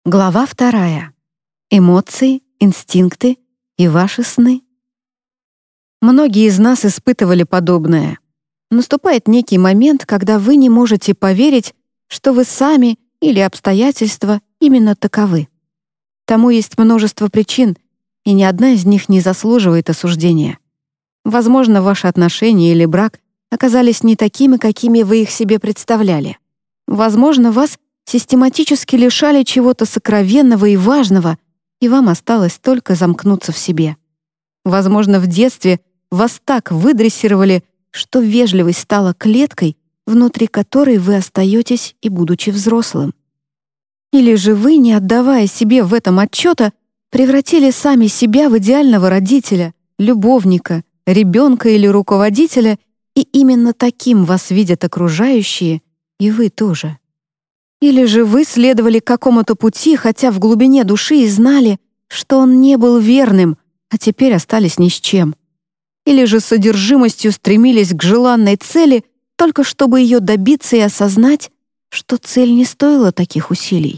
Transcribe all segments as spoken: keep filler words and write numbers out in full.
Глава вторая. Эмоции, инстинкты и ваши сны. Многие из нас испытывали подобное. Наступает некий момент, когда вы не можете поверить, что вы сами или обстоятельства именно таковы. Тому есть множество причин, и ни одна из них не заслуживает осуждения. Возможно, ваши отношения или брак оказались не такими, какими вы их себе представляли. Возможно, вас систематически лишали чего-то сокровенного и важного, и вам осталось только замкнуться в себе. Возможно, в детстве вас так выдрессировали, что вежливость стала клеткой, внутри которой вы остаетесь и будучи взрослым. Или же вы, не отдавая себе в этом отчета, превратили сами себя в идеального родителя, любовника, ребенка или руководителя, и именно таким вас видят окружающие, и вы тоже. Или же вы следовали какому-то пути, хотя в глубине души и знали, что он не был верным, а теперь остались ни с чем. Или же с одержимостью стремились к желанной цели, только чтобы ее добиться и осознать, что цель не стоила таких усилий.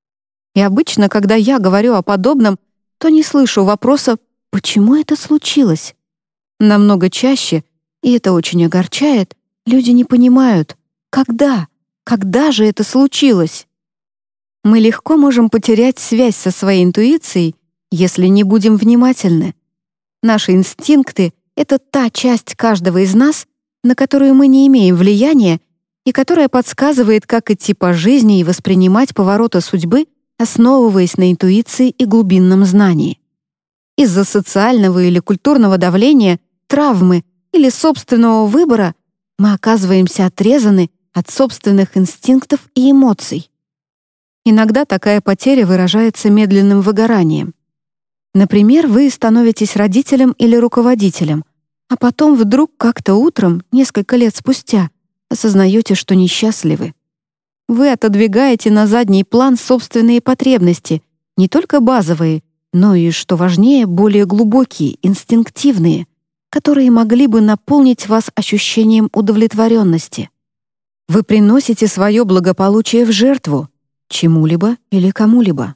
И обычно, когда я говорю о подобном, то не слышу вопроса «почему это случилось?». Намного чаще, и это очень огорчает, люди не понимают, когда, когда же это случилось. Мы легко можем потерять связь со своей интуицией, если не будем внимательны. Наши инстинкты — это та часть каждого из нас, на которую мы не имеем влияния и которая подсказывает, как идти по жизни и воспринимать повороты судьбы, основываясь на интуиции и глубинном знании. Из-за социального или культурного давления, травмы или собственного выбора мы оказываемся отрезаны от собственных инстинктов и эмоций. Иногда такая потеря выражается медленным выгоранием. Например, вы становитесь родителем или руководителем, а потом вдруг как-то утром, несколько лет спустя, осознаете, что несчастливы. Вы отодвигаете на задний план собственные потребности, не только базовые, но и, что важнее, более глубокие, инстинктивные, которые могли бы наполнить вас ощущением удовлетворенности. Вы приносите свое благополучие в жертву чему-либо или кому-либо.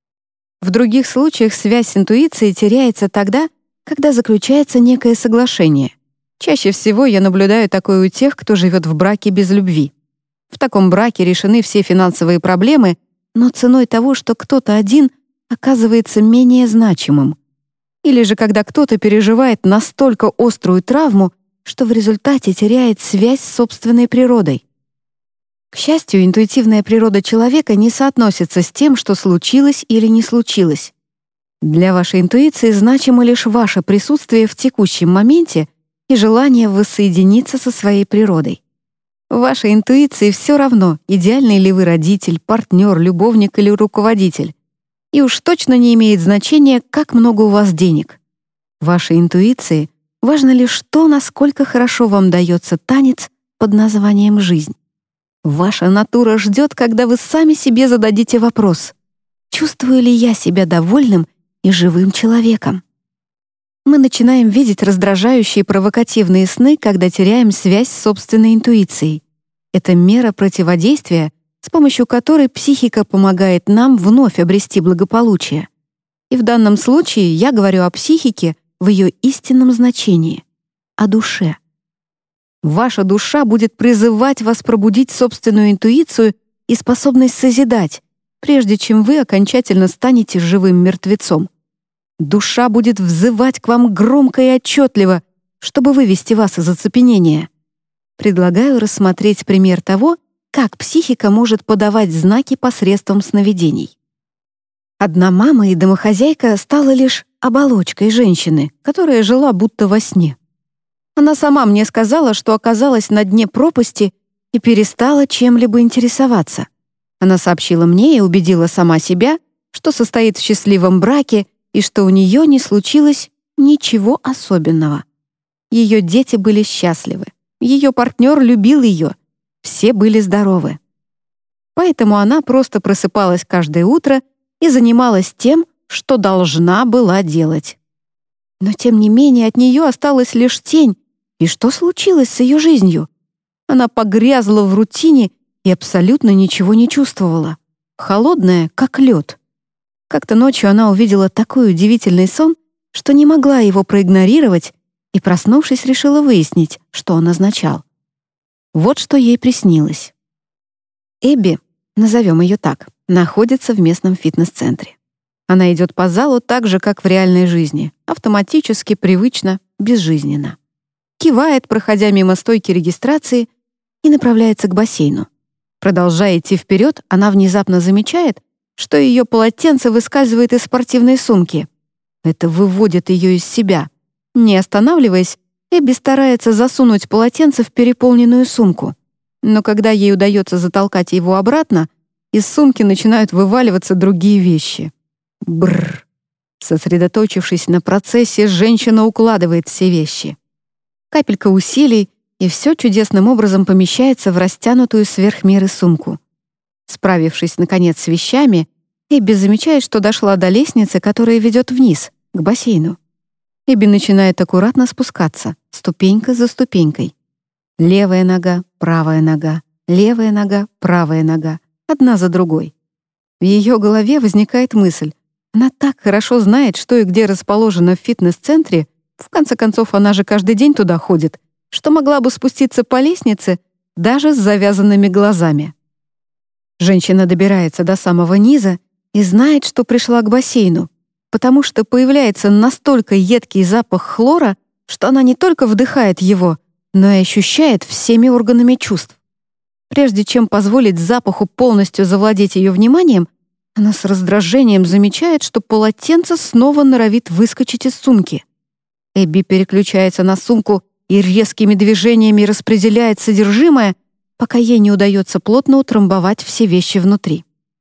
В других случаях связь с интуицией теряется тогда, когда заключается некое соглашение. Чаще всего я наблюдаю такое у тех, кто живет в браке без любви. В таком браке решены все финансовые проблемы, но ценой того, что кто-то один оказывается менее значимым. Или же когда кто-то переживает настолько острую травму, что в результате теряет связь с собственной природой. К счастью, интуитивная природа человека не соотносится с тем, что случилось или не случилось. Для вашей интуиции значимо лишь ваше присутствие в текущем моменте и желание воссоединиться со своей природой. Вашей интуиции все равно, идеальный ли вы родитель, партнер, любовник или руководитель. И уж точно не имеет значения, как много у вас денег. Вашей интуиции важно лишь то, насколько хорошо вам дается танец под названием «жизнь». Ваша натура ждет, когда вы сами себе зададите вопрос: «Чувствую ли я себя довольным и живым человеком?» Мы начинаем видеть раздражающие провокативные сны, когда теряем связь с собственной интуицией. Это мера противодействия, с помощью которой психика помогает нам вновь обрести благополучие. И в данном случае я говорю о психике в ее истинном значении — о душе. Ваша душа будет призывать вас пробудить собственную интуицию и способность созидать, прежде чем вы окончательно станете живым мертвецом. Душа будет взывать к вам громко и отчетливо, чтобы вывести вас из оцепенения. Предлагаю рассмотреть пример того, как психика может подавать знаки посредством сновидений. Одна мама и домохозяйка стала лишь оболочкой женщины, которая жила будто во сне. Она сама мне сказала, что оказалась на дне пропасти и перестала чем-либо интересоваться. Она сообщила мне и убедила сама себя, что состоит в счастливом браке и что у нее не случилось ничего особенного. Ее дети были счастливы, ее партнер любил ее, все были здоровы. Поэтому она просто просыпалась каждое утро и занималась тем, что должна была делать. Но тем не менее от нее осталась лишь тень. И что случилось с ее жизнью? Она погрязла в рутине и абсолютно ничего не чувствовала. холодная, как лед. Как-то ночью она увидела такой удивительный сон, что не могла его проигнорировать и, проснувшись, решила выяснить, что он означал. Вот что ей приснилось. Эбби, назовем ее так, находится в местном фитнес-центре. Она идет по залу так же, как в реальной жизни, автоматически, привычно, безжизненно. Кивает, проходя мимо стойки регистрации, и направляется к бассейну. Продолжая идти вперед, она внезапно замечает, что ее полотенце выскальзывает из спортивной сумки. Это выводит ее из себя. Не останавливаясь, Эбби старается засунуть полотенце в переполненную сумку. Но когда ей удается затолкать его обратно, из сумки начинают вываливаться другие вещи. Бррр. Сосредоточившись на процессе, женщина укладывает все вещи. Капелька усилий, и все чудесным образом помещается в растянутую сверх меры сумку. Справившись, наконец, с вещами, Эбби замечает, что дошла до лестницы, которая ведет вниз, к бассейну. Эбби начинает аккуратно спускаться, ступенька за ступенькой. Левая нога, правая нога, левая нога, правая нога, одна за другой. В ее голове возникает мысль. Она так хорошо знает, что и где расположено в фитнес-центре, в конце концов, она же каждый день туда ходит, что могла бы спуститься по лестнице даже с завязанными глазами. Женщина добирается до самого низа и знает, что пришла к бассейну, потому что появляется настолько едкий запах хлора, что она не только вдыхает его, но и ощущает всеми органами чувств. Прежде чем позволить запаху полностью завладеть ее вниманием, она с раздражением замечает, что полотенце снова норовит выскочить из сумки. Эбби переключается на сумку и резкими движениями распределяет содержимое, пока ей не удается плотно утрамбовать все вещи внутри.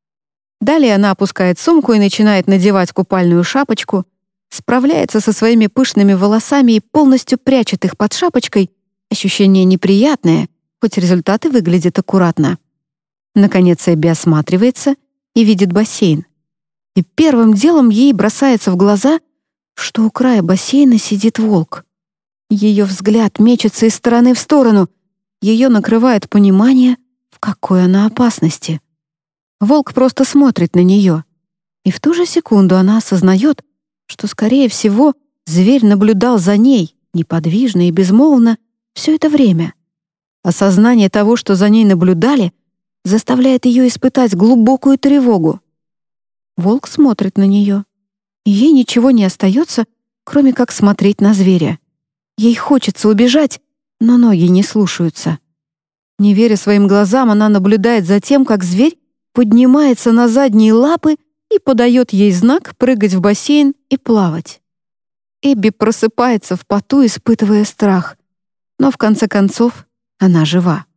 Далее она опускает сумку и начинает надевать купальную шапочку, справляется со своими пышными волосами и полностью прячет их под шапочкой. Ощущение неприятное, хоть результаты выглядят аккуратно. Наконец Эбби осматривается и видит бассейн. И первым делом ей бросается в глаза, что у края бассейна сидит волк. Ее взгляд мечется из стороны в сторону. Ее накрывает понимание, в какой она опасности. Волк просто смотрит на нее. И в ту же секунду она осознает, что, скорее всего, зверь наблюдал за ней, неподвижно и безмолвно, все это время. Осознание того, что за ней наблюдали, заставляет ее испытать глубокую тревогу. Волк смотрит на нее. И ей ничего не остается, кроме как смотреть на зверя. Ей хочется убежать, но ноги не слушаются. Не веря своим глазам, она наблюдает за тем, как зверь поднимается на задние лапы и подает ей знак прыгать в бассейн и плавать. Эбби просыпается в поту, испытывая страх. Но в конце концов она жива.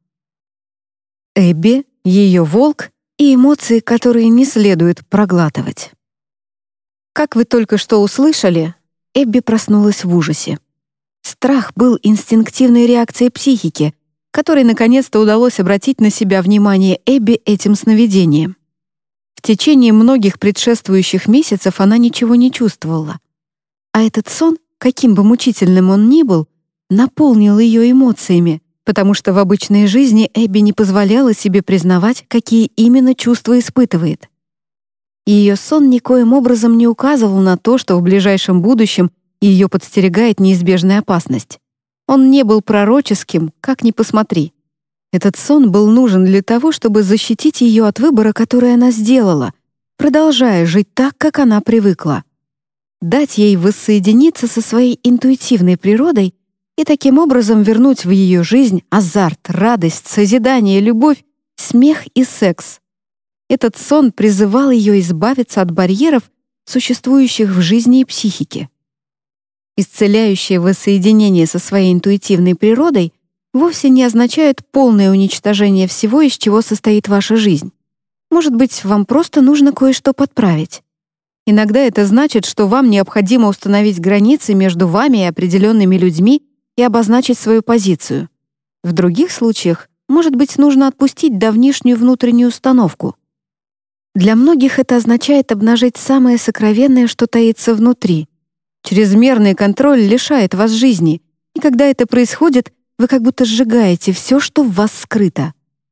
Эбби, ее волк и эмоции, которые не следует проглатывать. Как вы только что услышали, Эбби проснулась в ужасе. Страх был инстинктивной реакцией психики, которой наконец-то удалось обратить на себя внимание Эбби этим сновидением. В течение многих предшествующих месяцев она ничего не чувствовала. А этот сон, каким бы мучительным он ни был, наполнил ее эмоциями, потому что в обычной жизни Эбби не позволяла себе признавать, какие именно чувства испытывает. Ее сон никоим образом не указывал на то, что в ближайшем будущем ее подстерегает неизбежная опасность. Он не был пророческим, как ни посмотри. Этот сон был нужен для того, чтобы защитить ее от выбора, который она сделала, продолжая жить так, как она привыкла. Дать ей воссоединиться со своей интуитивной природой и таким образом вернуть в ее жизнь азарт, радость, созидание, любовь, смех и секс. Этот сон призывал ее избавиться от барьеров, существующих в жизни и психике. Исцеляющее воссоединение со своей интуитивной природой вовсе не означает полное уничтожение всего, из чего состоит ваша жизнь. Может быть, вам просто нужно кое-что подправить. Иногда это значит, что вам необходимо установить границы между вами и определенными людьми и обозначить свою позицию. В других случаях, может быть, нужно отпустить давнишнюю внутреннюю установку. Для многих это означает обнажить самое сокровенное, что таится внутри. Чрезмерный контроль лишает вас жизни, и когда это происходит, вы как будто сжигаете все, что в вас скрыто.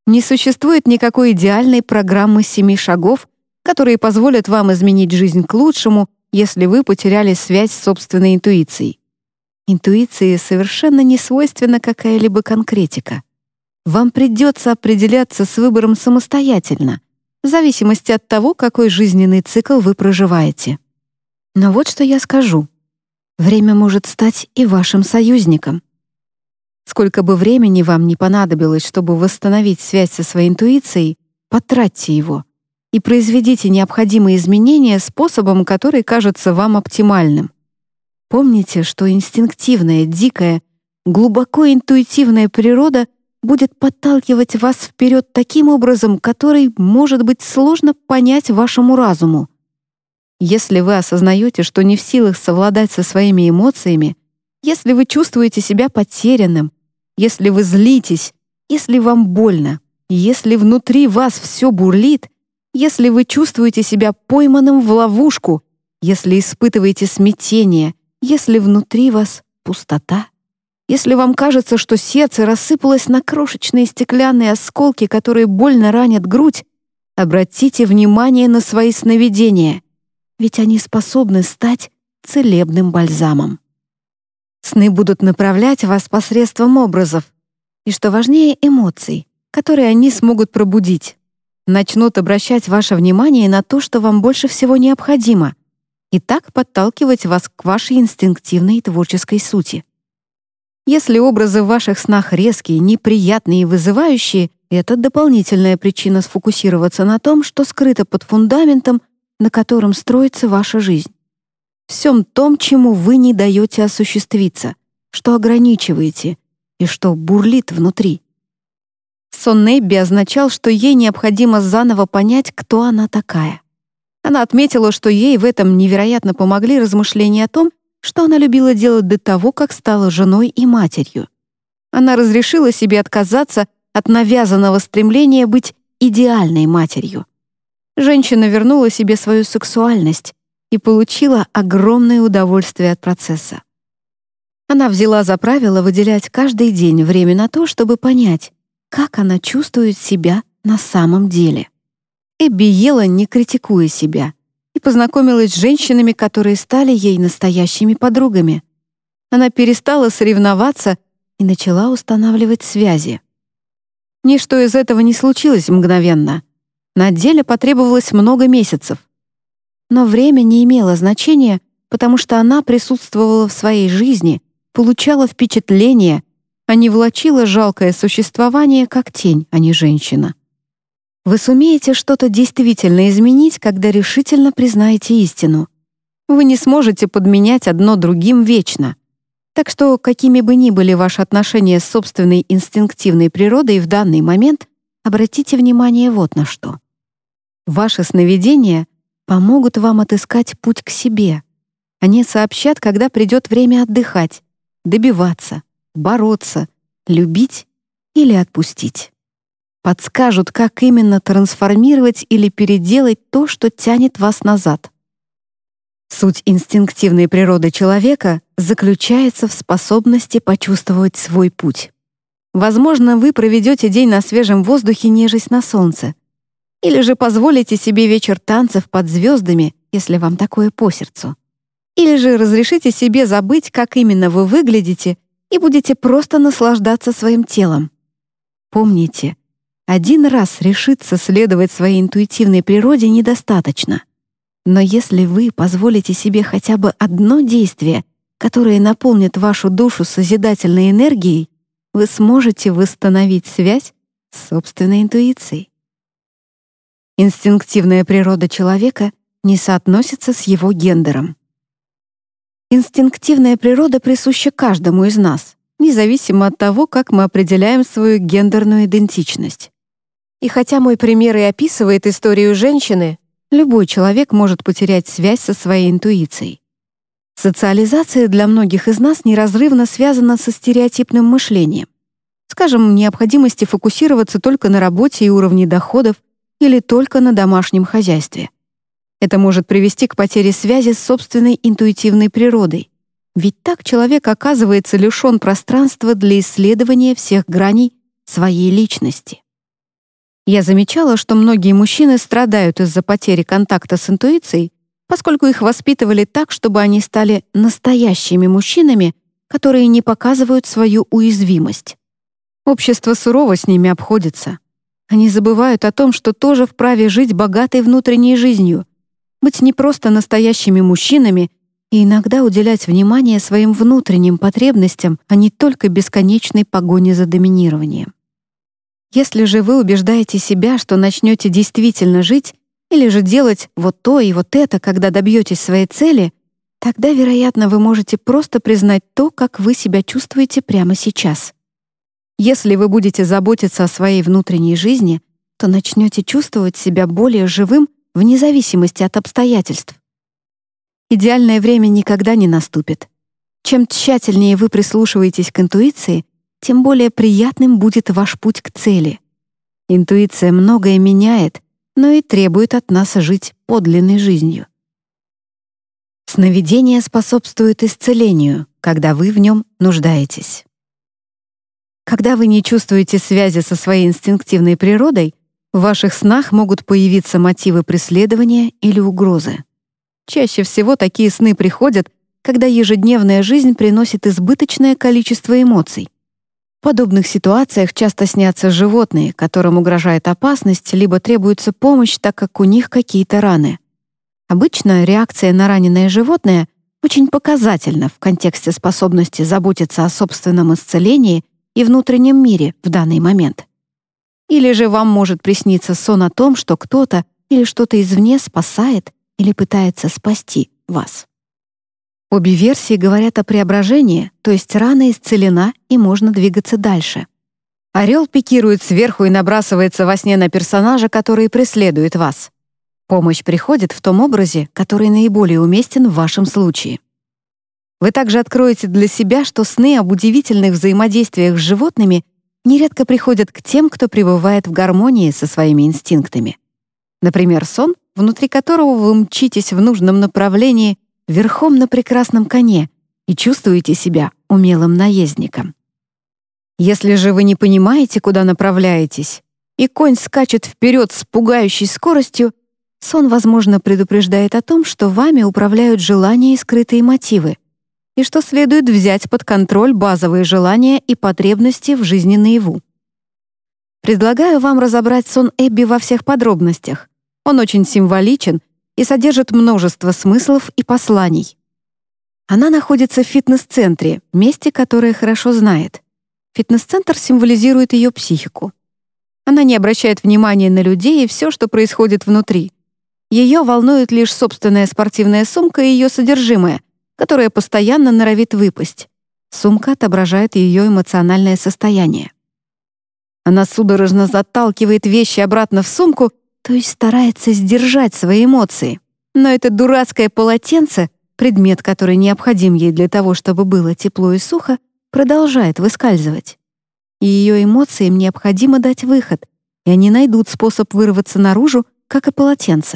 Не существует никакой идеальной программы семи шагов, которые позволят вам изменить жизнь к лучшему, если вы потеряли связь с собственной интуицией. Интуиции совершенно не свойственна какая-либо конкретика. Вам придется определяться с выбором самостоятельно, в зависимости от того, какой жизненный цикл вы проживаете. Но вот что я скажу. Время может стать и вашим союзником. Сколько бы времени вам ни понадобилось, чтобы восстановить связь со своей интуицией, потратьте его и произведите необходимые изменения способом, который кажется вам оптимальным. Помните, что инстинктивная, дикая, глубоко интуитивная природа будет подталкивать вас вперед таким образом, который может быть сложно понять вашему разуму. Если вы осознаете, что не в силах совладать со своими эмоциями, если вы чувствуете себя потерянным, если вы злитесь, если вам больно, если внутри вас все бурлит, если вы чувствуете себя пойманным в ловушку, если испытываете смятение, если внутри вас пустота, если вам кажется, что сердце рассыпалось на крошечные стеклянные осколки, которые больно ранят грудь, обратите внимание на свои сновидения, ведь они способны стать целебным бальзамом. Сны будут направлять вас посредством образов, и, что важнее, эмоций, которые они смогут пробудить. Начнут обращать ваше внимание на то, что вам больше всего необходимо, и так подталкивать вас к вашей инстинктивной и творческой сути. Если образы в ваших снах резкие, неприятные и вызывающие, это дополнительная причина сфокусироваться на том, что скрыто под фундаментом, на котором строится ваша жизнь. Всем том, чему вы не даете осуществиться, что ограничиваете и что бурлит внутри. Сон Эбби означал, что ей необходимо заново понять, кто она такая. Она отметила, что ей в этом невероятно помогли размышления о том, что она любила делать до того, как стала женой и матерью. Она разрешила себе отказаться от навязанного стремления быть идеальной матерью. Женщина вернула себе свою сексуальность и получила огромное удовольствие от процесса. Она взяла за правило выделять каждый день время на то, чтобы понять, как она чувствует себя на самом деле. Эбби ела, не критикуя себя, и познакомилась с женщинами, которые стали ей настоящими подругами. Она перестала соревноваться и начала устанавливать связи. Ничто из этого не случилось мгновенно. На деле потребовалось много месяцев. Но время не имело значения, потому что она присутствовала в своей жизни, получала впечатления, а не влачила жалкое существование как тень, а не женщина. Вы сумеете что-то действительно изменить, когда решительно признаете истину. Вы не сможете подменять одно другим вечно. Так что, какими бы ни были ваши отношения с собственной инстинктивной природой в данный момент, обратите внимание вот на что. Ваши сновидения помогут вам отыскать путь к себе. Они сообщат, когда придет время отдыхать, добиваться, бороться, любить или отпустить. Подскажут, как именно трансформировать или переделать то, что тянет вас назад. Суть инстинктивной природы человека заключается в способности почувствовать свой путь. Возможно, вы проведете день на свежем воздухе, нежесть на солнце. Или же позволите себе вечер танцев под звездами, если вам такое по сердцу. Или же разрешите себе забыть, как именно вы выглядите, и будете просто наслаждаться своим телом. Помните, один раз решиться следовать своей интуитивной природе недостаточно. Но если вы позволите себе хотя бы одно действие, которое наполнит вашу душу созидательной энергией, вы сможете восстановить связь с собственной интуицией. Инстинктивная природа человека не соотносится с его гендером. Инстинктивная природа присуща каждому из нас, независимо от того, как мы определяем свою гендерную идентичность. И хотя мой пример и описывает историю женщины, любой человек может потерять связь со своей интуицией. Социализация для многих из нас неразрывно связана со стереотипным мышлением. Скажем, необходимости фокусироваться только на работе и уровне доходов или только на домашнем хозяйстве. Это может привести к потере связи с собственной интуитивной природой. Ведь так человек оказывается лишен пространства для исследования всех граней своей личности. Я замечала, что многие мужчины страдают из-за потери контакта с интуицией, поскольку их воспитывали так, чтобы они стали настоящими мужчинами, которые не показывают свою уязвимость. Общество сурово с ними обходится. Они забывают о том, что тоже вправе жить богатой внутренней жизнью, быть не просто настоящими мужчинами и иногда уделять внимание своим внутренним потребностям, а не только бесконечной погоне за доминированием. Если же вы убеждаете себя, что начнете действительно жить или же делать вот то и вот это, когда добьетесь своей цели, тогда, вероятно, вы можете просто признать то, как вы себя чувствуете прямо сейчас. Если вы будете заботиться о своей внутренней жизни, то начнете чувствовать себя более живым вне зависимости от обстоятельств. Идеальное время никогда не наступит. Чем тщательнее вы прислушиваетесь к интуиции, тем более приятным будет ваш путь к цели. Интуиция многое меняет, но и требует от нас жить подлинной жизнью. Сновидение способствует исцелению, когда вы в нем нуждаетесь. Когда вы не чувствуете связи со своей инстинктивной природой, в ваших снах могут появиться мотивы преследования или угрозы. Чаще всего такие сны приходят, когда ежедневная жизнь приносит избыточное количество эмоций. В подобных ситуациях часто снятся животные, которым угрожает опасность, либо требуется помощь, так как у них какие-то раны. Обычно реакция на раненое животное очень показательна в контексте способности заботиться о собственном исцелении и внутреннем мире в данный момент. Или же вам может присниться сон о том, что кто-то или что-то извне спасает или пытается спасти вас. Обе версии говорят о преображении, то есть рана исцелена и можно двигаться дальше. Орел пикирует сверху и набрасывается во сне на персонажа, который преследует вас. Помощь приходит в том образе, который наиболее уместен в вашем случае. Вы также откроете для себя, что сны об удивительных взаимодействиях с животными нередко приходят к тем, кто пребывает в гармонии со своими инстинктами. Например, сон, внутри которого вы мчитесь в нужном направлении верхом на прекрасном коне и чувствуете себя умелым наездником. Если же вы не понимаете, куда направляетесь, и конь скачет вперед с пугающей скоростью, сон, возможно, предупреждает о том, что вами управляют желания и скрытые мотивы, и что следует взять под контроль базовые желания и потребности в жизни наяву. Предлагаю вам разобрать сон Эбби во всех подробностях. Он очень символичен и содержит множество смыслов и посланий. Она находится в фитнес-центре, месте, которое хорошо знает. Фитнес-центр символизирует ее психику. Она не обращает внимания на людей и все, что происходит внутри. Ее волнует лишь собственная спортивная сумка и ее содержимое, которое постоянно норовит выпасть. Сумка отображает ее эмоциональное состояние. Она судорожно заталкивает вещи обратно в сумку, то есть старается сдержать свои эмоции. Но это дурацкое полотенце, предмет, который необходим ей для того, чтобы было тепло и сухо, продолжает выскальзывать. И ее эмоциям необходимо дать выход, и они найдут способ вырваться наружу, как и полотенце.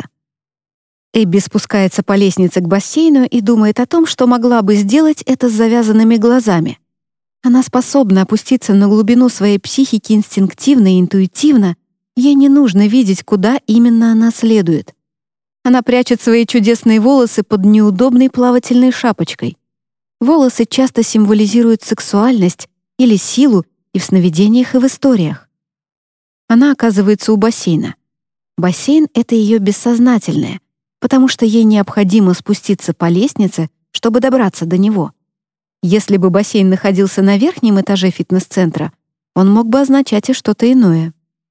Эбби спускается по лестнице к бассейну и думает о том, что могла бы сделать это с завязанными глазами. Она способна опуститься на глубину своей психики инстинктивно и интуитивно. Ей не нужно видеть, куда именно она следует. Она прячет свои чудесные волосы под неудобной плавательной шапочкой. Волосы часто символизируют сексуальность или силу и в сновидениях, и в историях. Она оказывается у бассейна. Бассейн — это ее бессознательное, потому что ей необходимо спуститься по лестнице, чтобы добраться до него. Если бы бассейн находился на верхнем этаже фитнес-центра, он мог бы означать и что-то иное.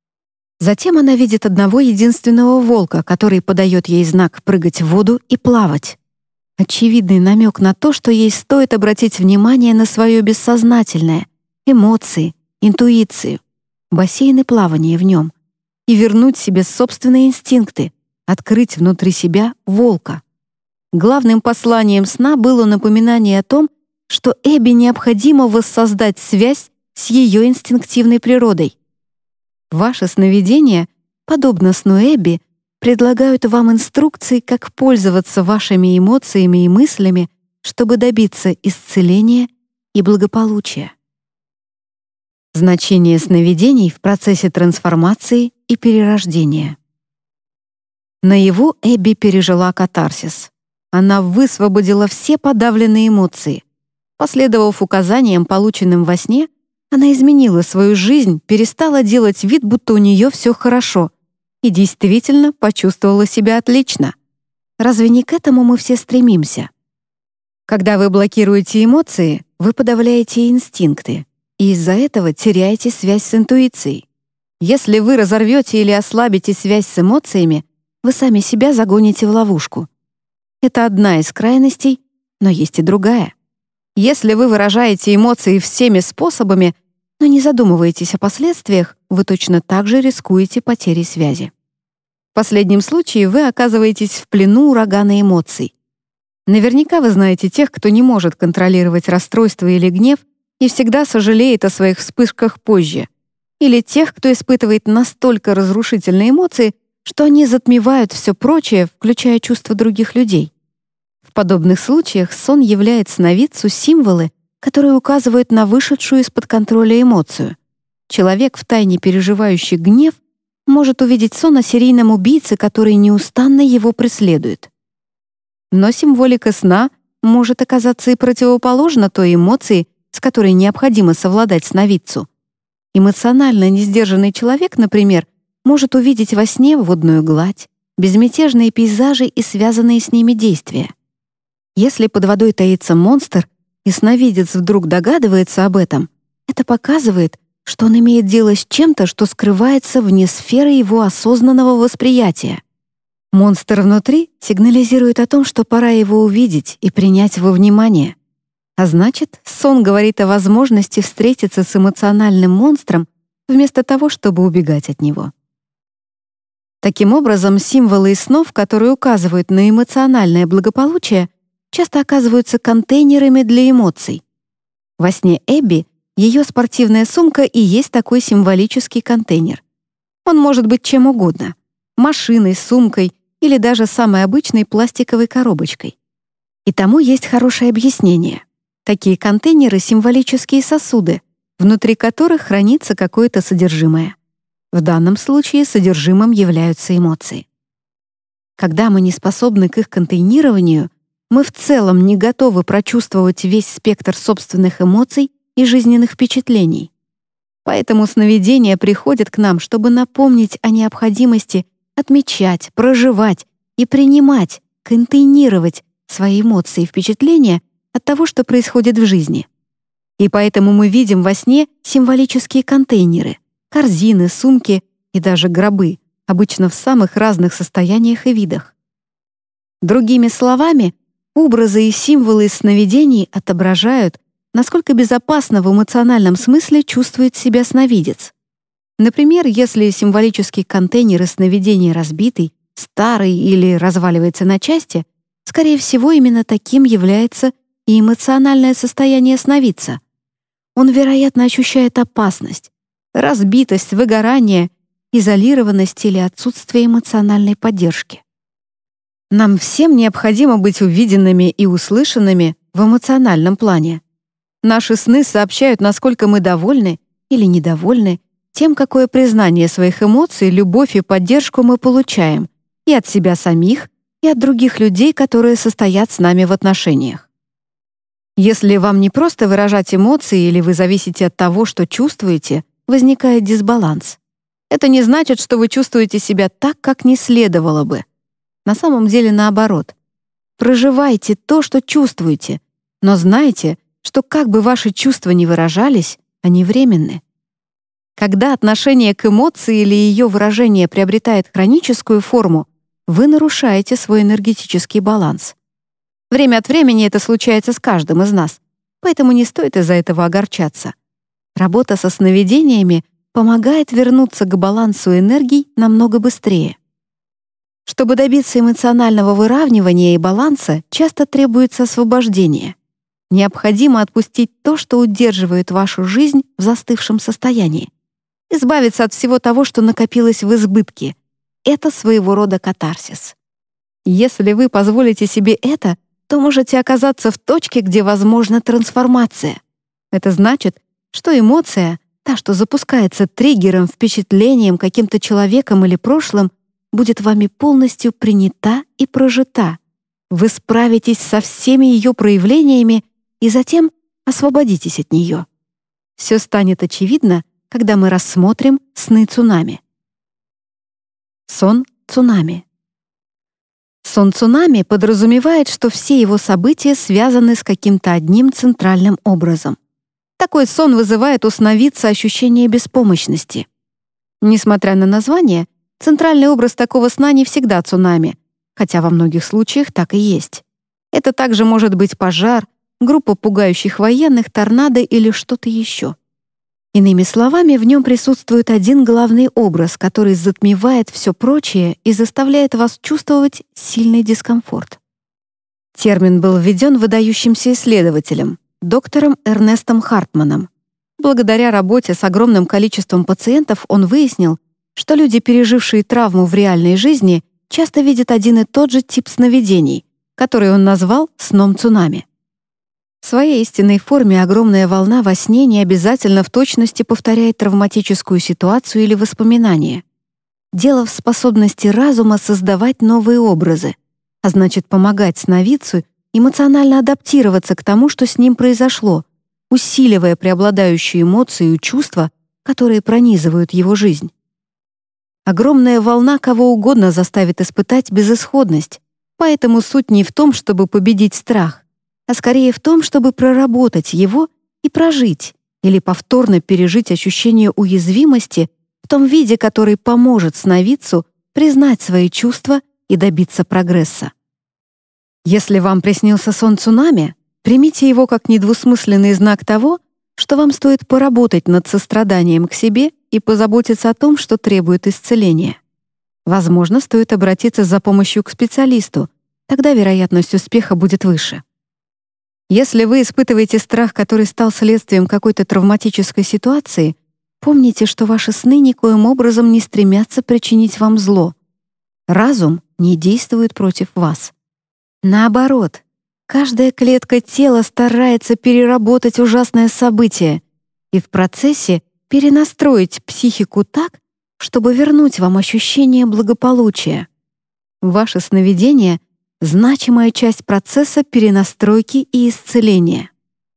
Затем она видит одного единственного волка, который подает ей знак прыгать в воду и плавать. Очевидный намек на то, что ей стоит обратить внимание на свое бессознательное, эмоции, интуицию, бассейн и плавание в нем, и вернуть себе собственные инстинкты, открыть внутри себя волка. Главным посланием сна было напоминание о том, что Эбби необходимо воссоздать связь с ее инстинктивной природой. Ваши сновидения, подобно сну Эбби, предлагают вам инструкции, как пользоваться вашими эмоциями и мыслями, чтобы добиться исцеления и благополучия. Значение сновидений в процессе трансформации и перерождения. Наяву Эбби пережила катарсис. Она высвободила все подавленные эмоции. Последовав указаниям, полученным во сне, она изменила свою жизнь, перестала делать вид, будто у нее все хорошо, и действительно почувствовала себя отлично. Разве не к этому мы все стремимся? Когда вы блокируете эмоции, вы подавляете инстинкты, и из-за этого теряете связь с интуицией. Если вы разорвете или ослабите связь с эмоциями, вы сами себя загоните в ловушку. Это одна из крайностей, но есть и другая. Если вы выражаете эмоции всеми способами, но не задумываетесь о последствиях, вы точно так же рискуете потерей связи. В последнем случае вы оказываетесь в плену урагана эмоций. Наверняка вы знаете тех, кто не может контролировать расстройство или гнев и всегда сожалеет о своих вспышках позже, или тех, кто испытывает настолько разрушительные эмоции, что они затмевают все прочее, включая чувства других людей. В подобных случаях сон являет сновидцу символы, которые указывают на вышедшую из-под контроля эмоцию. Человек, втайне переживающий гнев, может увидеть сон о серийном убийце, который неустанно его преследует. Но символика сна может оказаться и противоположна той эмоции, с которой необходимо совладать сновидцу. Эмоционально несдержанный человек, например, может увидеть во сне водную гладь, безмятежные пейзажи и связанные с ними действия. Если под водой таится монстр, и сновидец вдруг догадывается об этом, это показывает, что он имеет дело с чем-то, что скрывается вне сферы его осознанного восприятия. Монстр внутри сигнализирует о том, что пора его увидеть и принять во внимание. А значит, сон говорит о возможности встретиться с эмоциональным монстром вместо того, чтобы убегать от него. Таким образом, символы из снов, которые указывают на эмоциональное благополучие, часто оказываются контейнерами для эмоций. Во сне Эбби ее спортивная сумка и есть такой символический контейнер. Он может быть чем угодно — машиной, сумкой или даже самой обычной пластиковой коробочкой. И тому есть хорошее объяснение. Такие контейнеры — символические сосуды, внутри которых хранится какое-то содержимое. В данном случае содержимым являются эмоции. Когда мы не способны к их контейнированию, мы в целом не готовы прочувствовать весь спектр собственных эмоций и жизненных впечатлений. Поэтому сновидения приходят к нам, чтобы напомнить о необходимости отмечать, проживать и принимать, контейнировать свои эмоции и впечатления от того, что происходит в жизни. И поэтому мы видим во сне символические контейнеры, корзины, сумки и даже гробы, обычно в самых разных состояниях и видах. Другими словами, образы и символы из сновидений отображают, насколько безопасно в эмоциональном смысле чувствует себя сновидец. Например, если символический контейнер из сновидения разбитый, старый или разваливается на части, скорее всего, именно таким является и эмоциональное состояние сновидца. Он, вероятно, ощущает опасность, разбитость, выгорание, изолированность или отсутствие эмоциональной поддержки. Нам всем необходимо быть увиденными и услышанными в эмоциональном плане. Наши сны сообщают, насколько мы довольны или недовольны тем, какое признание своих эмоций, любовь и поддержку мы получаем и от себя самих, и от других людей, которые состоят с нами в отношениях. Если вам не просто выражать эмоции или вы зависите от того, что чувствуете, возникает дисбаланс. Это не значит, что вы чувствуете себя так, как не следовало бы. На самом деле наоборот. Проживайте то, что чувствуете, но знайте, что как бы ваши чувства ни выражались, они временны. Когда отношение к эмоции или ее выражение приобретает хроническую форму, вы нарушаете свой энергетический баланс. Время от времени это случается с каждым из нас, поэтому не стоит из-за этого огорчаться. Работа со сновидениями помогает вернуться к балансу энергий намного быстрее. Чтобы добиться эмоционального выравнивания и баланса, часто требуется освобождение. Необходимо отпустить то, что удерживает вашу жизнь в застывшем состоянии. Избавиться от всего того, что накопилось в избытке. Это своего рода катарсис. Если вы позволите себе это, то можете оказаться в точке, где возможна трансформация. Это значит, что эмоция, та, что запускается триггером, впечатлением, каким-то человеком или прошлым, будет вами полностью принята и прожита. Вы справитесь со всеми ее проявлениями и затем освободитесь от нее. Все станет очевидно, когда мы рассмотрим сны цунами. Сон цунами. Сон цунами подразумевает, что все его события связаны с каким-то одним центральным образом. Такой сон вызывает у сновидца ощущение беспомощности. Несмотря на название, центральный образ такого сна не всегда цунами, хотя во многих случаях так и есть. Это также может быть пожар, группа пугающих военных, торнадо или что-то еще. Иными словами, в нем присутствует один главный образ, который затмевает все прочее и заставляет вас чувствовать сильный дискомфорт. Термин был введен выдающимся исследователем, доктором Эрнестом Хартманом. Благодаря работе с огромным количеством пациентов он выяснил, что люди, пережившие травму в реальной жизни, часто видят один и тот же тип сновидений, который он назвал «сном цунами». В своей истинной форме огромная волна во сне не обязательно в точности повторяет травматическую ситуацию или воспоминание. Дело в способности разума создавать новые образы, а значит помогать сновидцу эмоционально адаптироваться к тому, что с ним произошло, усиливая преобладающие эмоции и чувства, которые пронизывают его жизнь. Огромная волна кого угодно заставит испытать безысходность, поэтому суть не в том, чтобы победить страх, а скорее в том, чтобы проработать его и прожить или повторно пережить ощущение уязвимости в том виде, который поможет сновидцу признать свои чувства и добиться прогресса. Если вам приснился сон цунами, примите его как недвусмысленный знак того, что вам стоит поработать над состраданием к себе и позаботиться о том, что требует исцеления. Возможно, стоит обратиться за помощью к специалисту, тогда вероятность успеха будет выше. Если вы испытываете страх, который стал следствием какой-то травматической ситуации, помните, что ваши сны никоим образом не стремятся причинить вам зло. Разум не действует против вас. Наоборот, каждая клетка тела старается переработать ужасное событие и в процессе перенастроить психику так, чтобы вернуть вам ощущение благополучия. Ваши сновидения — значимая часть процесса перенастройки и исцеления.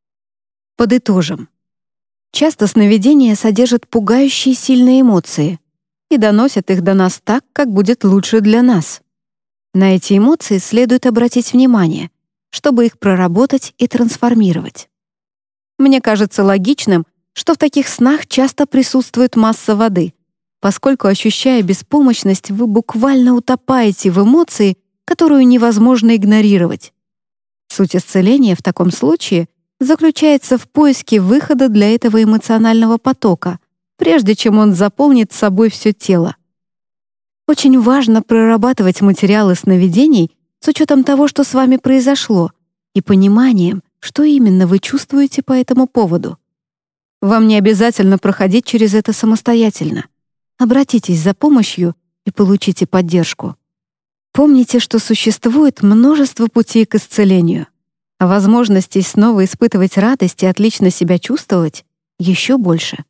Подытожим. Часто сновидения содержат пугающие сильные эмоции и доносят их до нас так, как будет лучше для нас. На эти эмоции следует обратить внимание, чтобы их проработать и трансформировать. Мне кажется логичным, что в таких снах часто присутствует масса воды, поскольку, ощущая беспомощность, вы буквально утопаете в эмоции, которую невозможно игнорировать. Суть исцеления в таком случае заключается в поиске выхода для этого эмоционального потока, прежде чем он заполнит собой все тело. Очень важно прорабатывать материалы сновидений с учетом того, что с вами произошло, и пониманием, что именно вы чувствуете по этому поводу. Вам не обязательно проходить через это самостоятельно. Обратитесь за помощью и получите поддержку. Помните, что существует множество путей к исцелению, а возможностей снова испытывать радость и отлично себя чувствовать еще больше.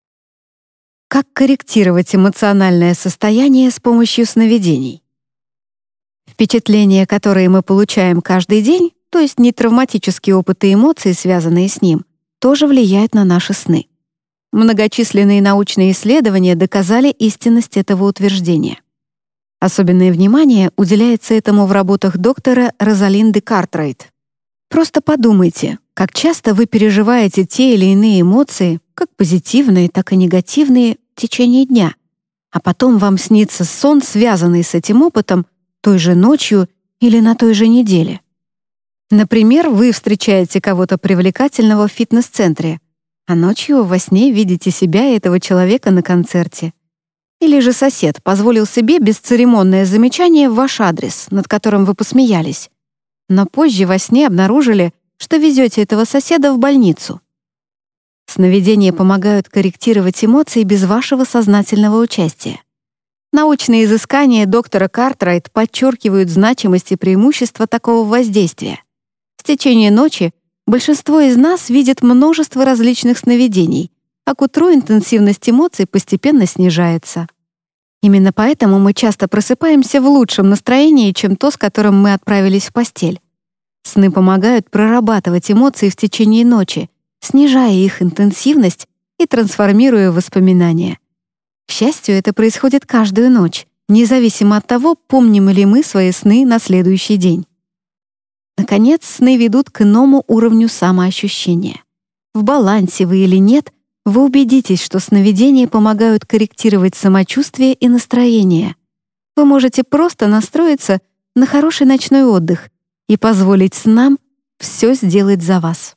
Как корректировать эмоциональное состояние с помощью сновидений? Впечатления, которые мы получаем каждый день, то есть нетравматические опыты и эмоции, связанные с ним, тоже влияют на наши сны. Многочисленные научные исследования доказали истинность этого утверждения. Особенное внимание уделяется этому в работах доктора Розалинды Картрайт. Просто подумайте, как часто вы переживаете те или иные эмоции, как позитивные, так и негативные, в течение дня, а потом вам снится сон, связанный с этим опытом, той же ночью или на той же неделе. Например, вы встречаете кого-то привлекательного в фитнес-центре, а ночью во сне видите себя и этого человека на концерте. Или же сосед позволил себе бесцеремонное замечание в ваш адрес, над которым вы посмеялись, но позже во сне обнаружили, что везете этого соседа в больницу. Сновидения помогают корректировать эмоции без вашего сознательного участия. Научные изыскания доктора Картрайт подчеркивают значимость и преимущества такого воздействия. В течение ночи большинство из нас видит множество различных сновидений, а к утру интенсивность эмоций постепенно снижается. Именно поэтому мы часто просыпаемся в лучшем настроении, чем то, с которым мы отправились в постель. Сны помогают прорабатывать эмоции в течение ночи, снижая их интенсивность и трансформируя в воспоминания. К счастью, это происходит каждую ночь, независимо от того, помним ли мы свои сны на следующий день. Наконец, сны ведут к иному уровню самоощущения. В балансе вы или нет, вы убедитесь, что сновидения помогают корректировать самочувствие и настроение. Вы можете просто настроиться на хороший ночной отдых и позволить снам все сделать за вас.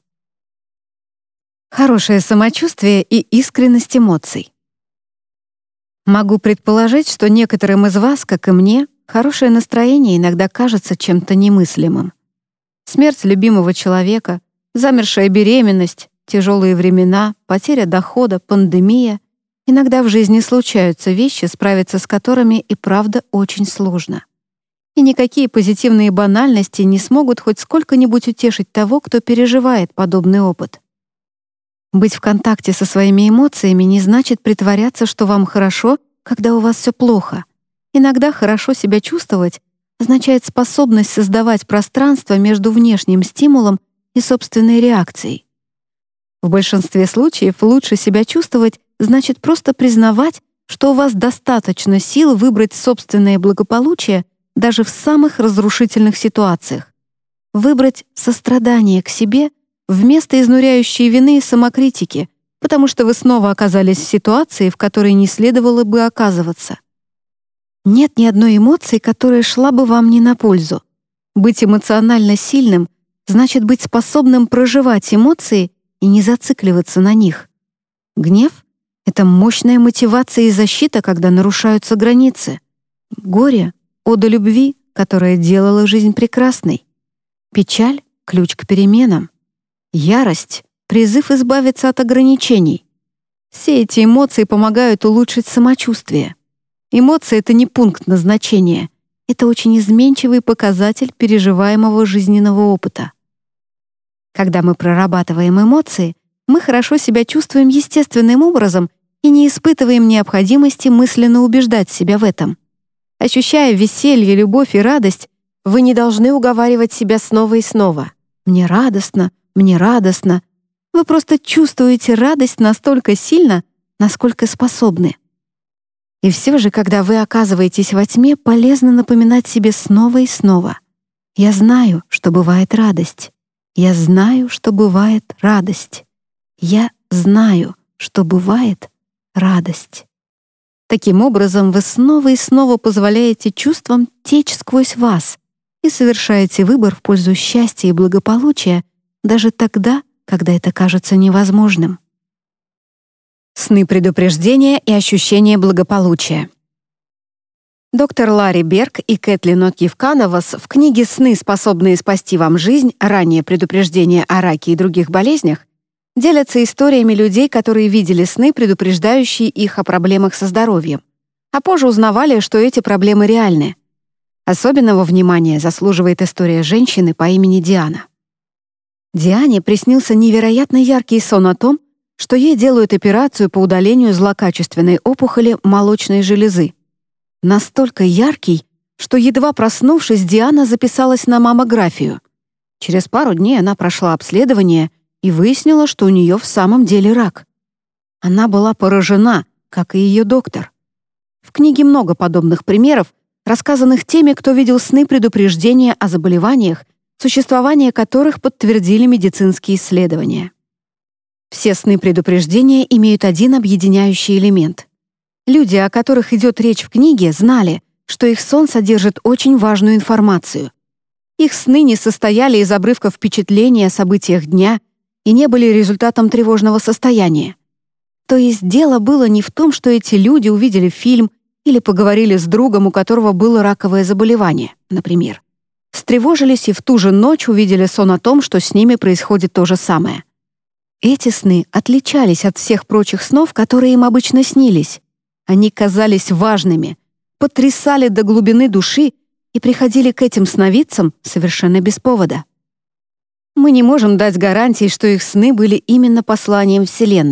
Хорошее самочувствие и искренность эмоций. Могу предположить, что некоторым из вас, как и мне, хорошее настроение иногда кажется чем-то немыслимым. Смерть любимого человека, замершая беременность, тяжелые времена, потеря дохода, пандемия. Иногда в жизни случаются вещи, справиться с которыми и правда очень сложно. И никакие позитивные банальности не смогут хоть сколько-нибудь утешить того, кто переживает подобный опыт. Быть в контакте со своими эмоциями не значит притворяться, что вам хорошо, когда у вас все плохо. Иногда хорошо себя чувствовать означает способность создавать пространство между внешним стимулом и собственной реакцией. В большинстве случаев лучше себя чувствовать значит просто признавать, что у вас достаточно сил выбрать собственное благополучие даже в самых разрушительных ситуациях. Выбрать сострадание к себе вместо изнуряющей вины и самокритики, потому что вы снова оказались в ситуации, в которой не следовало бы оказываться. Нет ни одной эмоции, которая шла бы вам не на пользу. Быть эмоционально сильным значит быть способным проживать эмоции и не зацикливаться на них. Гнев — это мощная мотивация и защита, когда нарушаются границы. Горе — ода любви, которая делала жизнь прекрасной. Печаль — ключ к переменам. Ярость — призыв избавиться от ограничений. Все эти эмоции помогают улучшить самочувствие. Эмоции — это не пункт назначения. Это очень изменчивый показатель переживаемого жизненного опыта. Когда мы прорабатываем эмоции, мы хорошо себя чувствуем естественным образом и не испытываем необходимости мысленно убеждать себя в этом. Ощущая веселье, любовь и радость, вы не должны уговаривать себя снова и снова. «Мне радостно, мне радостно». Вы просто чувствуете радость настолько сильно, насколько способны. И все же, когда вы оказываетесь во тьме, полезно напоминать себе снова и снова: «Я знаю, что бывает радость. Я знаю, что бывает радость. Я знаю, что бывает радость». Таким образом, вы снова и снова позволяете чувствам течь сквозь вас и совершаете выбор в пользу счастья и благополучия даже тогда, когда это кажется невозможным. Сны предупреждения и ощущение благополучия. Доктор Ларри Берг и Кэтлин О'Кив-Канавас в книге «Сны, способные спасти вам жизнь. Раннее предупреждение о раке и других болезнях» делятся историями людей, которые видели сны, предупреждающие их о проблемах со здоровьем, а позже узнавали, что эти проблемы реальны. Особенного внимания заслуживает история женщины по имени Диана. Диане приснился невероятно яркий сон о том, что ей делают операцию по удалению злокачественной опухоли молочной железы. Настолько яркий, что, едва проснувшись, Диана записалась на маммографию. Через пару дней она прошла обследование и выяснила, что у нее в самом деле рак. Она была поражена, как и ее доктор. В книге много подобных примеров, рассказанных теми, кто видел сны предупреждения о заболеваниях, существование которых подтвердили медицинские исследования. Все сны предупреждения имеют один объединяющий элемент. Люди, о которых идет речь в книге, знали, что их сон содержит очень важную информацию. Их сны не состояли из обрывков впечатлений о событиях дня и не были результатом тревожного состояния. То есть дело было не в том, что эти люди увидели фильм или поговорили с другом, у которого было раковое заболевание, например. Встревожились и в ту же ночь увидели сон о том, что с ними происходит то же самое. Эти сны отличались от всех прочих снов, которые им обычно снились. Они казались важными, потрясали до глубины души и приходили к этим сновидцам совершенно без повода. Мы не можем дать гарантии, что их сны были именно посланием Вселенной,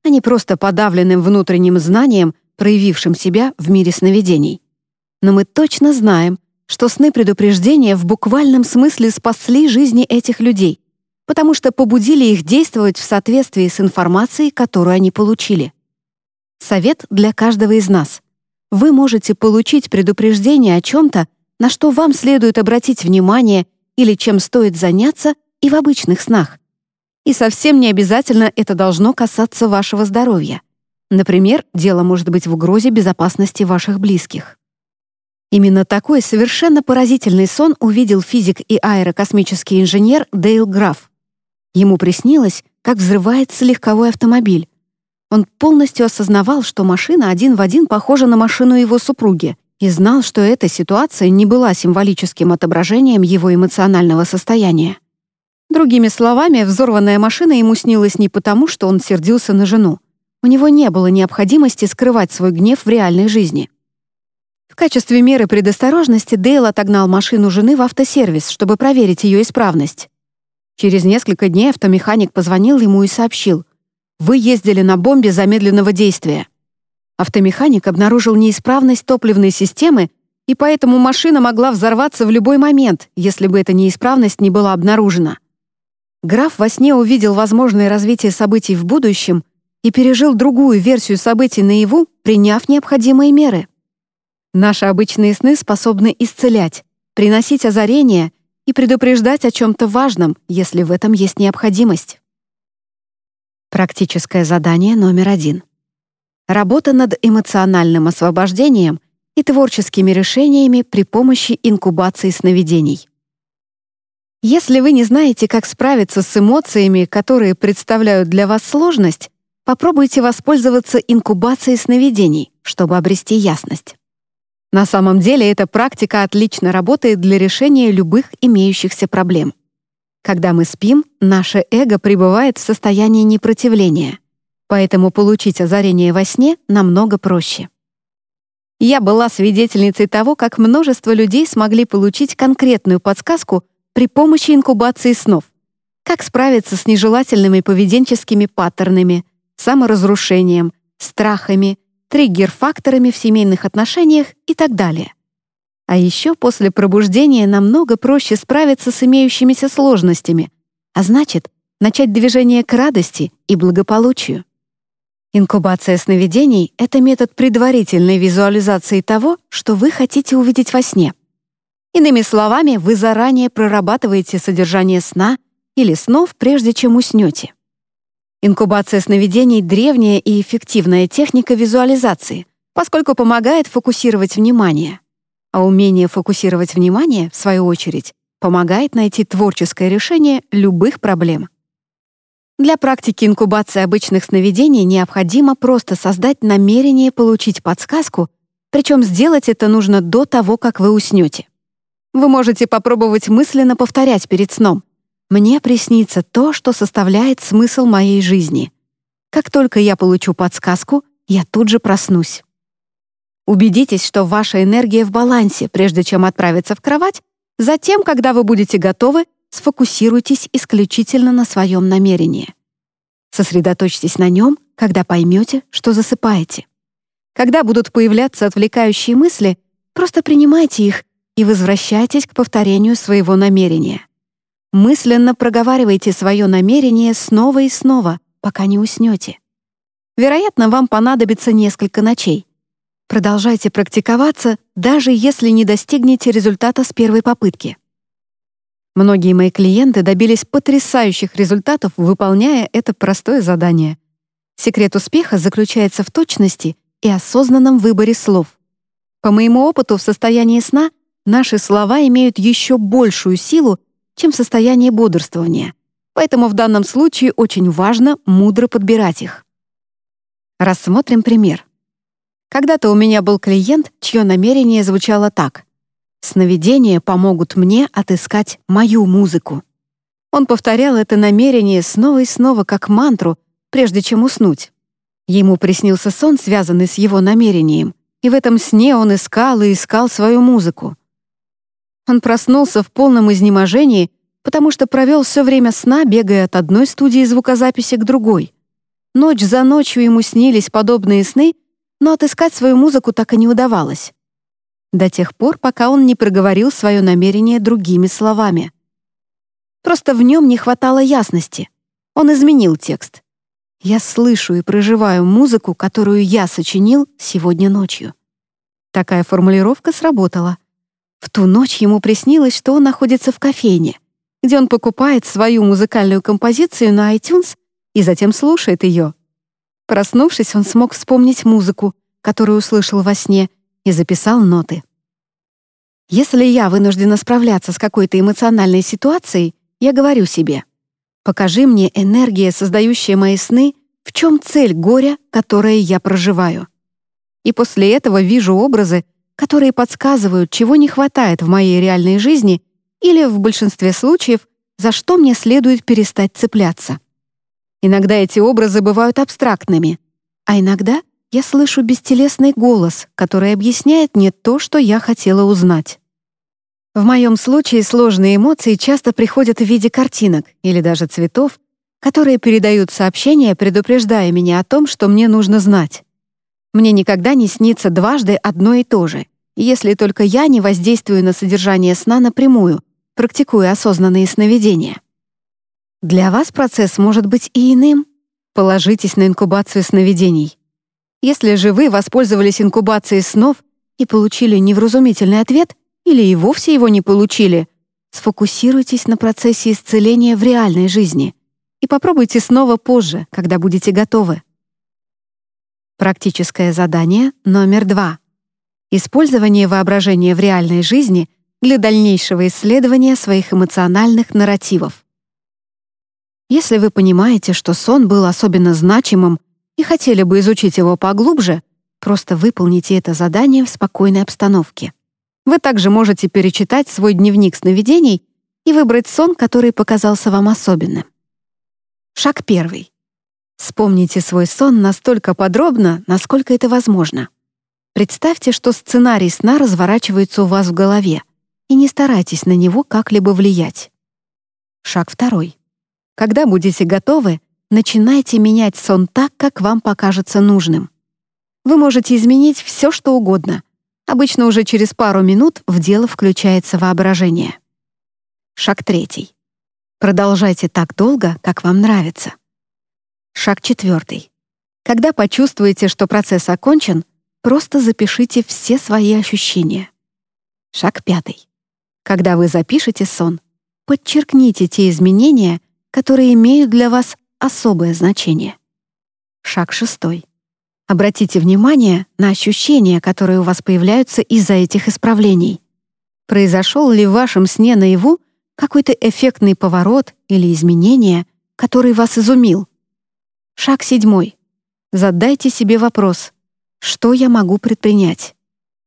а не просто подавленным внутренним знанием, проявившим себя в мире сновидений. Но мы точно знаем, что сны-предупреждения в буквальном смысле спасли жизни этих людей, потому что побудили их действовать в соответствии с информацией, которую они получили. Совет для каждого из нас. Вы можете получить предупреждение о чем-то, на что вам следует обратить внимание или чем стоит заняться и в обычных снах. И совсем не обязательно это должно касаться вашего здоровья. Например, дело может быть в угрозе безопасности ваших близких. Именно такой совершенно поразительный сон увидел физик и аэрокосмический инженер Дейл Граф. Ему приснилось, как взрывается легковой автомобиль. Он полностью осознавал, что машина один в один похожа на машину его супруги, и знал, что эта ситуация не была символическим отображением его эмоционального состояния. Другими словами, взорванная машина ему снилась не потому, что он сердился на жену. У него не было необходимости скрывать свой гнев в реальной жизни. В качестве меры предосторожности Дейл отогнал машину жены в автосервис, чтобы проверить ее исправность. Через несколько дней автомеханик позвонил ему и сообщил: «Вы ездили на бомбе замедленного действия». Автомеханик обнаружил неисправность топливной системы, и поэтому машина могла взорваться в любой момент, если бы эта неисправность не была обнаружена. Граф во сне увидел возможное развитие событий в будущем и пережил другую версию событий наяву, приняв необходимые меры. Наши обычные сны способны исцелять, приносить озарения и предупреждать о чем-то важном, если в этом есть необходимость. Практическое задание номер один. Работа над эмоциональным освобождением и творческими решениями при помощи инкубации сновидений. Если вы не знаете, как справиться с эмоциями, которые представляют для вас сложность, попробуйте воспользоваться инкубацией сновидений, чтобы обрести ясность. На самом деле эта практика отлично работает для решения любых имеющихся проблем. Когда мы спим, наше эго пребывает в состоянии непротивления, поэтому получить озарение во сне намного проще. Я была свидетельницей того, как множество людей смогли получить конкретную подсказку при помощи инкубации снов. Как справиться с нежелательными поведенческими паттернами, саморазрушением, страхами, триггер-факторами в семейных отношениях и так далее. А еще после пробуждения намного проще справиться с имеющимися сложностями, а значит, начать движение к радости и благополучию. Инкубация сновидений — это метод предварительной визуализации того, что вы хотите увидеть во сне. Иными словами, вы заранее прорабатываете содержание сна или снов, прежде чем уснете. Инкубация сновидений — древняя и эффективная техника визуализации, поскольку помогает фокусировать внимание. А умение фокусировать внимание, в свою очередь, помогает найти творческое решение любых проблем. Для практики инкубации обычных сновидений необходимо просто создать намерение получить подсказку, причем сделать это нужно до того, как вы уснете. Вы можете попробовать мысленно повторять перед сном: «Мне приснится то, что составляет смысл моей жизни. Как только я получу подсказку, я тут же проснусь». Убедитесь, что ваша энергия в балансе, прежде чем отправиться в кровать. Затем, когда вы будете готовы, сфокусируйтесь исключительно на своем намерении. Сосредоточьтесь на нем, когда поймете, что засыпаете. Когда будут появляться отвлекающие мысли, просто принимайте их и возвращайтесь к повторению своего намерения. Мысленно проговаривайте свое намерение снова и снова, пока не уснете. Вероятно, вам понадобится несколько ночей. Продолжайте практиковаться, даже если не достигнете результата с первой попытки. Многие мои клиенты добились потрясающих результатов, выполняя это простое задание. Секрет успеха заключается в точности и осознанном выборе слов. По моему опыту, в состоянии сна наши слова имеют еще большую силу, чем в состоянии бодрствования, поэтому в данном случае очень важно мудро подбирать их. Рассмотрим пример. Когда-то у меня был клиент, чье намерение звучало так: «Сновидения помогут мне отыскать мою музыку». Он повторял это намерение снова и снова как мантру, прежде чем уснуть. Ему приснился сон, связанный с его намерением, и в этом сне он искал и искал свою музыку. Он проснулся в полном изнеможении, потому что провел все время сна, бегая от одной студии звукозаписи к другой. Ночь за ночью ему снились подобные сны, но отыскать свою музыку так и не удавалось. До тех пор, пока он не проговорил свое намерение другими словами. Просто в нем не хватало ясности. Он изменил текст. «Я слышу и проживаю музыку, которую я сочинил сегодня ночью». Такая формулировка сработала. В ту ночь ему приснилось, что он находится в кофейне, где он покупает свою музыкальную композицию на iTunes и затем слушает ее. Проснувшись, он смог вспомнить музыку, которую услышал во сне, и записал ноты. Если я вынуждена справляться с какой-то эмоциональной ситуацией, я говорю себе: «Покажи мне, энергия, создающая мои сны, в чем цель горя, которое я проживаю». И после этого вижу образы, которые подсказывают, чего не хватает в моей реальной жизни или, в большинстве случаев, за что мне следует перестать цепляться. Иногда эти образы бывают абстрактными, а иногда я слышу бестелесный голос, который объясняет мне то, что я хотела узнать. В моем случае сложные эмоции часто приходят в виде картинок или даже цветов, которые передают сообщения, предупреждая меня о том, что мне нужно знать. Мне никогда не снится дважды одно и то же, если только я не воздействую на содержание сна напрямую, практикуя осознанные сновидения. Для вас процесс может быть и иным. Положитесь на инкубацию сновидений. Если же вы воспользовались инкубацией снов и получили невразумительный ответ или и вовсе его не получили, сфокусируйтесь на процессе исцеления в реальной жизни и попробуйте снова позже, когда будете готовы. Практическое задание номер два. Использование воображения в реальной жизни для дальнейшего исследования своих эмоциональных нарративов. Если вы понимаете, что сон был особенно значимым и хотели бы изучить его поглубже, просто выполните это задание в спокойной обстановке. Вы также можете перечитать свой дневник сновидений и выбрать сон, который показался вам особенным. Шаг первый. Вспомните свой сон настолько подробно, насколько это возможно. Представьте, что сценарий сна разворачивается у вас в голове, и не старайтесь на него как-либо влиять. Шаг второй. Когда будете готовы, начинайте менять сон так, как вам покажется нужным. Вы можете изменить все, что угодно. Обычно уже через пару минут в дело включается воображение. Шаг третий. Продолжайте так долго, как вам нравится. Шаг четвертый. Когда почувствуете, что процесс окончен, просто запишите все свои ощущения. Шаг пятый. Когда вы запишете сон, подчеркните те изменения, которые имеют для вас особое значение. Шаг шестой. Обратите внимание на ощущения, которые у вас появляются из-за этих исправлений. Произошел ли в вашем сне наяву какой-то эффектный поворот или изменение, который вас изумил? Шаг седьмой. Задайте себе вопрос: что я могу предпринять?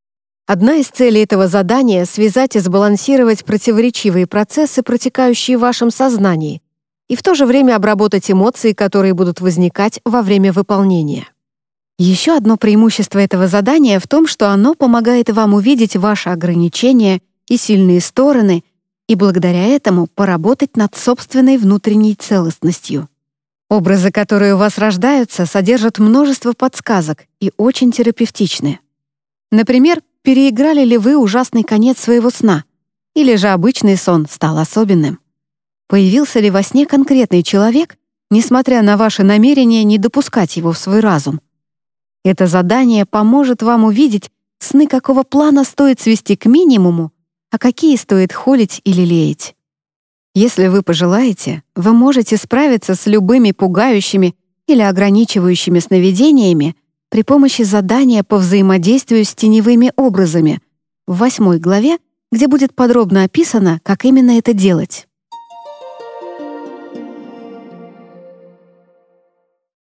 Одна из целей этого задания — связать и сбалансировать противоречивые процессы, протекающие в вашем сознании, и в то же время обработать эмоции, которые будут возникать во время выполнения. Еще одно преимущество этого задания в том, что оно помогает вам увидеть ваши ограничения и сильные стороны и благодаря этому поработать над собственной внутренней целостностью. Образы, которые у вас рождаются, содержат множество подсказок и очень терапевтичны. Например, переиграли ли вы ужасный конец своего сна, или же обычный сон стал особенным? Появился ли во сне конкретный человек, несмотря на ваши намерения не допускать его в свой разум? Это задание поможет вам увидеть, сны какого плана стоит свести к минимуму, а какие стоит холить или лелеять. Если вы пожелаете, вы можете справиться с любыми пугающими или ограничивающими сновидениями при помощи задания по взаимодействию с теневыми образами в восьмой главе, где будет подробно описано, как именно это делать.